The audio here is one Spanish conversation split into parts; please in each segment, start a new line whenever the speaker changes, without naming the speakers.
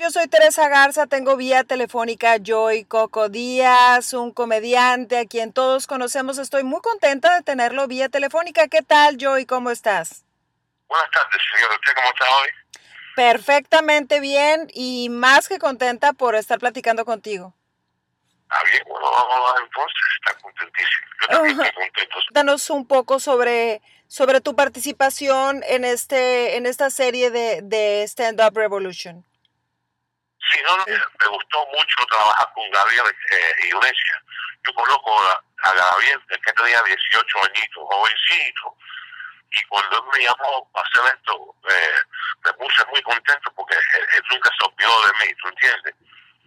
Yo soy Teresa Garza, tengo vía telefónica Joy Coco Díaz, un comediante a quien todos conocemos. Estoy muy contenta de tenerlo vía telefónica. ¿Qué tal, Joy? ¿Cómo estás?
Buenas tardes, señor. ¿Usted cómo está hoy?
Perfectamente bien y más que contenta por estar platicando contigo.
Ah, bien, bueno, vamos a entonces. Está contentísimo. Yo también estoy contento.
Danos un poco sobre tu participación en esta serie de Stand Up Revolution.
Sí, no, me gustó mucho trabajar con Gabriel Iglesias. Yo conozco a Gabriel desde que tenía 18 añitos, jovencito. Y cuando él me llamó para hacer esto, me puse muy contento porque él nunca se olvidó de mí, ¿tú entiendes?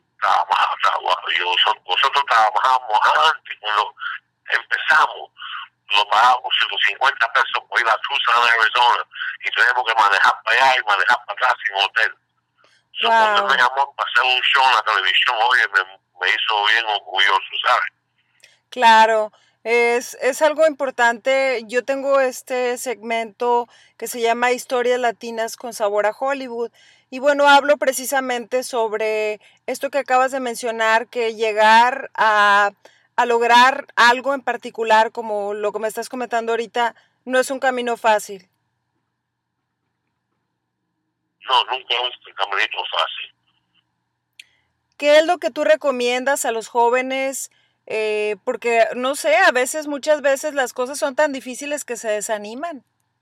Nosotros trabajábamos antes, cuando empezamos, nos pagábamos 150 pesos por ir a Tucson, Arizona, y teníamos que manejar para allá y manejar para atrás sin hotel. So, cuando él me llamó para hacer un show en la televisión, oye, me hizo bien orgulloso, ¿sabes?
Claro, es algo importante. Yo tengo este segmento que se llama Historias Latinas con Sabor a Hollywood. Y bueno, hablo precisamente sobre esto que acabas de mencionar, que llegar a lograr algo en particular, como lo que me estás comentando ahorita, no es un camino fácil.
No, nunca es un caminito fácil.
¿Qué es lo que tú recomiendas a los jóvenes? Porque, no sé, muchas veces las cosas son tan difíciles que se desaniman.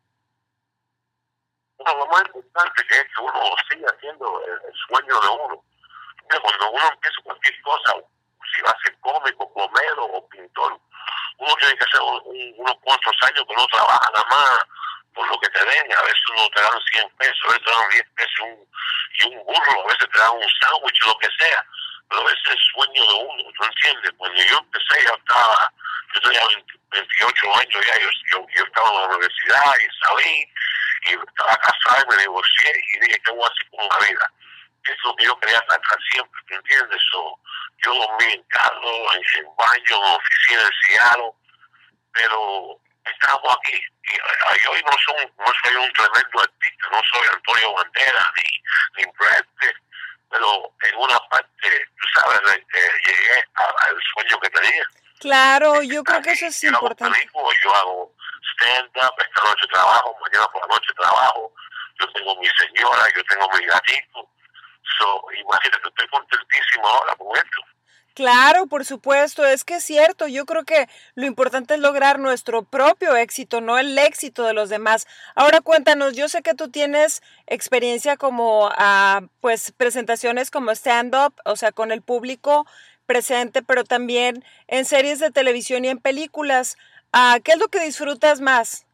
Bueno, lo más importante que es que uno siga haciendo el sueño de uno. Cuando uno empieza cualquier cosa, si va a ser cómico, plomero o pintor, uno tiene que hacer unos cuantos años que no trabaja nada más por lo que te den. A veces uno te dan 100 pesos, a veces te dan 10 pesos y un burro, a veces te dan un sándwich, lo que sea. Pero ese es el sueño de uno, ¿tú entiendes? Cuando yo empecé, yo tenía 28 años ya, yo estaba en la universidad y salí, y estaba casado y me divorcié y dije, ¿qué voy a hacer con la vida? Eso es lo que yo quería tratar siempre, ¿tú entiendes? Yo dormí en carro, en baño, en oficina en Seattle, pero estamos aquí. Y hoy no soy un tremendo artista, no soy Antonio Banderas ni Brad Pitt, pero en una parte, tú sabes, llegué al sueño que tenía.
Claro, yo creo que eso es
Yo hago
importante.
películas, yo hago stand-up, esta noche trabajo, mañana por la noche trabajo, yo tengo mi señora, yo tengo mi gatito. Imagínate, estoy contentísimo ahora con esto.
Claro, por supuesto, es que es cierto, yo creo que lo importante es lograr nuestro propio éxito, no el éxito de los demás. Ahora cuéntanos, yo sé que tú tienes experiencia como, pues, presentaciones como stand-up, o sea, con el público presente, pero también en series de televisión y en películas. ¿Qué es lo que disfrutas más?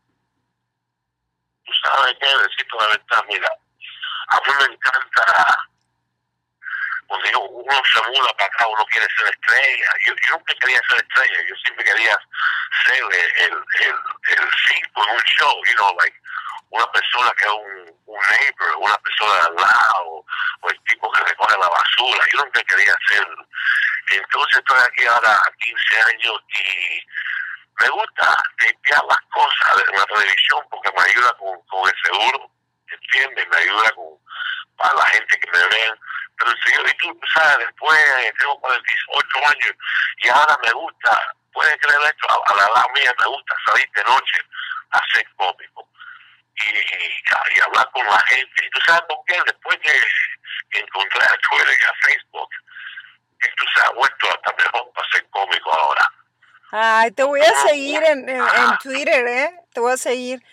Tú sabes qué, decirte la verdad, mira, a mí me encanta cuando uno se muda para acá, uno quiere ser estrella. Yo nunca quería ser estrella, yo siempre quería ser el cinco en un show, una persona que es un neighbor, una persona de al lado, o el tipo que recoge la basura. Yo nunca quería ser. Entonces estoy aquí ahora a 15 años y me gusta limpiar las cosas en la televisión porque me ayuda con el seguro, ¿entiendes? Me ayuda para la gente que me vean. Pero el señor, y tú sabes, después tengo 48 años y ahora me gusta, puedes creer esto, a la edad mía me gusta salir de noche a ser cómico y hablar con la gente. ¿Y tú sabes por qué? Después que encontré a Twitter y a Facebook, esto se ha vuelto hasta mejor para ser cómico ahora.
Ay, te voy a seguir en Twitter, ¿eh? Te voy a seguir.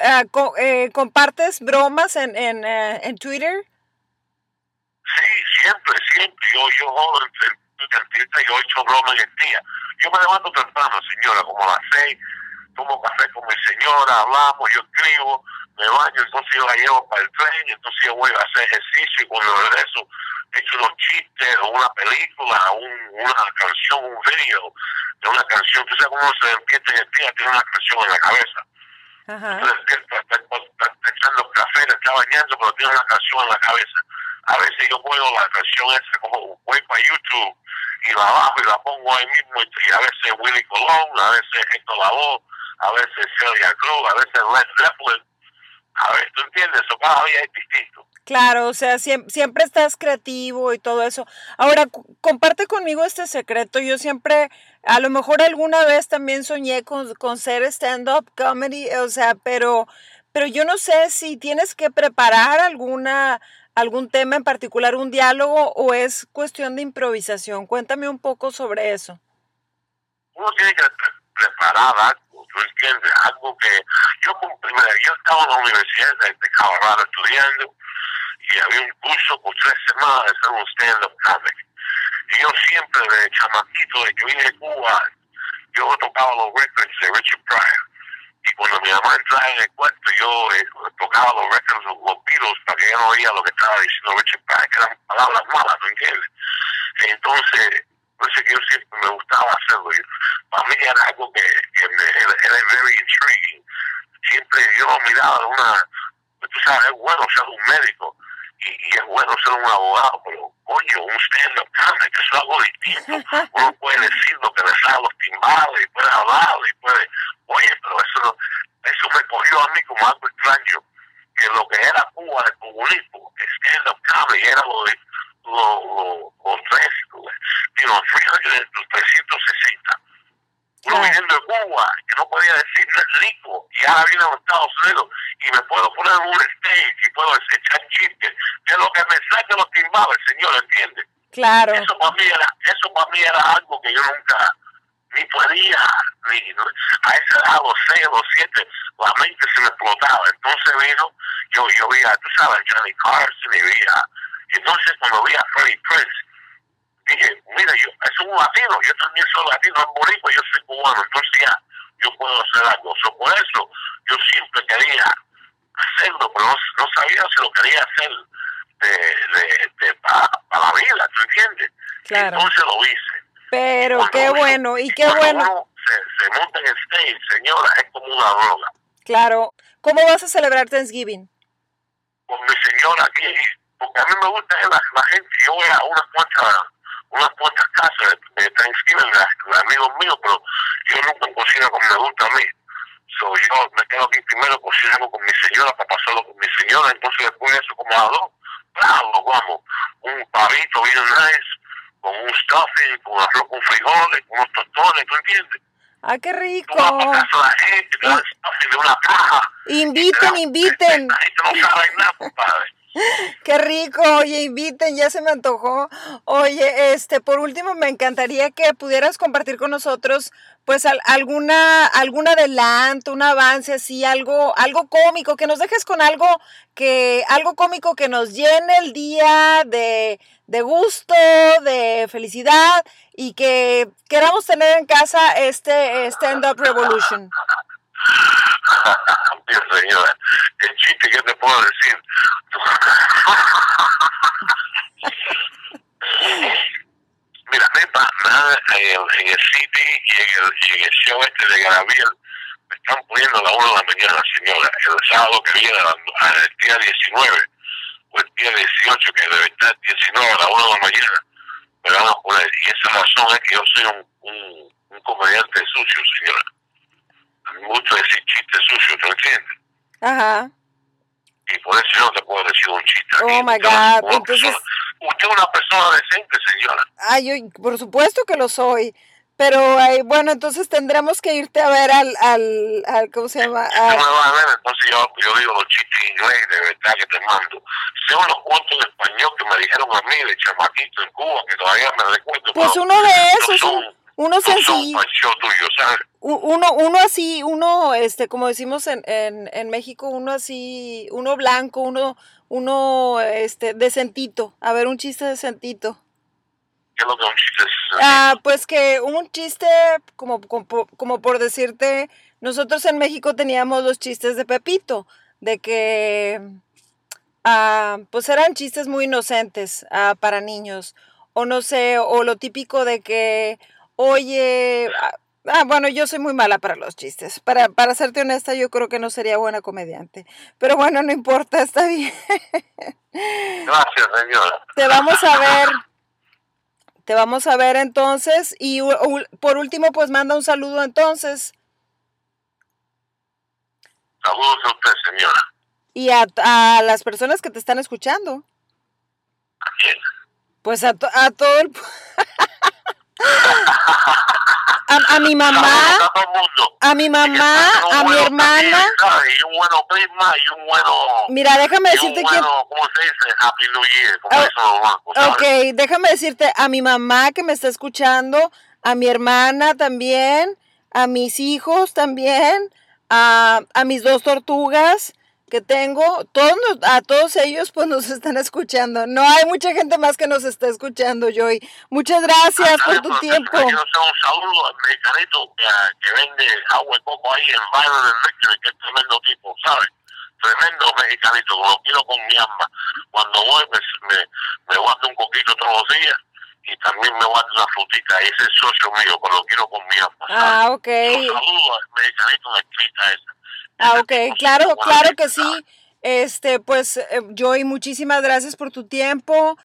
¿Compartes bromas en Twitter?
Sí, siempre, siempre. Yo jodo entre 38 bromas en el día. Yo me levanto temprano, señora, como a las 6, tomo café con mi señora, hablamos, yo escribo, me baño, entonces yo la llevo para el tren, entonces yo voy a hacer ejercicio y cuando regreso echo unos chistes o una película, una canción, un video de una canción. Tú sabes cómo se despierta en el día, tiene una canción en la cabeza.
Ajá.
Entonces, está echando café, está bañando, pero tiene una canción en la cabeza. A veces yo pongo la canción esa, como voy para YouTube y la bajo y la pongo ahí mismo, y a veces Willy Colón, a veces Héctor Lavoe, a veces Celia Cruz, a veces Led Zeppelin, A ver, ¿tú entiendes? Eso cada día es distinto.
Claro, o sea, siempre estás creativo y todo eso. Ahora, comparte conmigo este secreto. Yo siempre, a lo mejor alguna vez también soñé con ser stand-up comedy, o sea, pero yo no sé si tienes que preparar algún tema en particular, un diálogo, o es cuestión de improvisación. Cuéntame un poco sobre eso.
Uno tiene que preparar algo, ¿tú entiendes? Algo que mira, yo estaba en la universidad de Colorado estudiando y había un curso por 3 semanas de hacer un stand-up comedy. Y yo siempre, de chamaquito, de que vine de Cuba, yo tocaba los records de Richard Pryor. Y cuando mi mamá entraba en el cuarto, yo tocaba los records, los Beatles, para que ella no oía lo que estaba diciendo Richard Pryor, que eran palabras malas, ¿tú entiendes? Entonces, que yo siempre me gustaba hacerlo. Para mí era algo que era very intriguing. Siempre yo lo miraba de tú sabes, es bueno ser un médico y es bueno ser un abogado, pero coño, un stand-up comedy, que eso es algo distinto. Uno puede decir lo que le sale a los timbales, y puede hablar, y puede, oye, pero eso me cogió a mí como algo extraño, que lo que era Cuba del comunismo, stand-up comedy, era los 360. Uno viniendo de Cuba, que no podía decir rico, y ahora vine a los Estados Unidos y me puedo poner en un stage y puedo echar chistes, que es lo que me saca los timbales, señor, ¿entiende?
Claro.
Eso para mí era algo que yo nunca ni podía, a esa edad, a los 6, a los 7, la mente se me explotaba. Entonces vino, yo veía, tú sabes, Johnny Carson, y entonces cuando vi a Freddie Prinze, dije, mira, yo es un latino, yo también soy latino, en boricua, yo soy cubano, entonces ya, yo puedo hacer algo. Por eso, yo siempre quería hacerlo, pero no sabía si lo quería hacer para la vida, ¿tú entiendes?
Claro.
Entonces lo hice.
Pero qué bueno, y qué bueno.
Uno se monta en el stage, señora, es como una droga.
Claro. ¿Cómo vas a celebrar Thanksgiving?
Con mi señora aquí, porque a mí me gusta la gente, yo voy a unas cuantas casas de Thanksgiving de amigos míos, pero yo nunca cocino como me gusta a mí. Yo me quedo aquí primero cocinando con mi señora para pasarlo con mi señora, entonces después de eso como a las 2, claro, vamos, un pavito bien nice, con un stuffing, con arroz con frijoles, con unos tostones, ¿tú entiendes?
¡Ah, qué rico!
Tú vas para casa a la gente, te dan stuffing de una caja.
Inviten.
La gente no sabe nada, compadre.
Qué rico, oye, inviten, ya se me antojó. Oye, por último me encantaría que pudieras compartir con nosotros pues algún adelanto, un avance así, algo cómico, que nos dejes con algo cómico que nos llene el día de gusto, de felicidad y que queramos tener en casa este Stand Up Revolution.
Mira, señora, el chiste que te puedo decir. Mira, en el City y en el show de Gabriel me están poniendo a las 1 de la mañana, señora. El sábado que viene, el día 19, o el día 18, que debe estar 19 a las 1 de la mañana, me van a poner. Y esa razón es que yo soy un comediante sucio, señora. A mí me gusta decir chistes sucios, ¿te entiendes?
Ajá.
Y por eso yo no te puedo decir un chiste aquí.
Oh my God. Entonces,
usted es una persona decente, señora.
Ay, yo, por supuesto que lo soy. Pero bueno, entonces tendremos que irte a ver al ¿cómo se llama?
Si no me vas a ver, entonces yo digo los chistes en inglés de verdad que te mando. Sé unos cuentos en español que me dijeron a mí de chamaquito en Cuba, que todavía me recuerdo.
Pues uno de esos, uno sencillo. Uno así, como decimos en México, uno así, uno blanco, uno decentito. A ver, un chiste decentito.
¿Qué es lo que es un chiste decentito?
Pues que un chiste, como por decirte, nosotros en México teníamos los chistes de Pepito, de que, pues eran chistes muy inocentes para niños, o no sé, o lo típico de que, oye... bueno, yo soy muy mala para los chistes. Para serte honesta, yo creo que no sería buena comediante. Pero bueno, no importa, está bien.
Gracias, señora.
Te vamos a ver entonces. Y por último, pues manda un saludo entonces.
Saludos a usted, señora.
y a las personas que te están escuchando.
¿A quién?
Pues a todo el... a mi mamá, a mi mamá, a mi hermana.
Y un bueno Christmas y un bueno...
Mira, déjame decirte que...
¿Cómo se dice? Happy New Year, como dicen los bancos, ¿sabes?
Ok, déjame decirte a mi mamá que me está escuchando, a mi hermana también, a mis hijos también, a mis 2 tortugas que tengo, a todos ellos pues nos están escuchando. No hay mucha gente más que nos está escuchando, Joy. Muchas gracias por tu tiempo.
Quiero hacer un saludo al mexicanito que vende agua de coco ahí en Byron Electric, que es tremendo tipo, ¿sabes? Tremendo mexicanito, lo quiero con mi alma. Cuando voy me voy a hacer un coquito todos los días y también me voy a dar una frutita. Ese es socio mío, pero lo quiero con mi alma, ¿sabes?
Ah, ok.
Un saludo al mexicanito de Crita esa.
Ah, ok, claro que sí. Pues, Joy, muchísimas gracias por tu tiempo.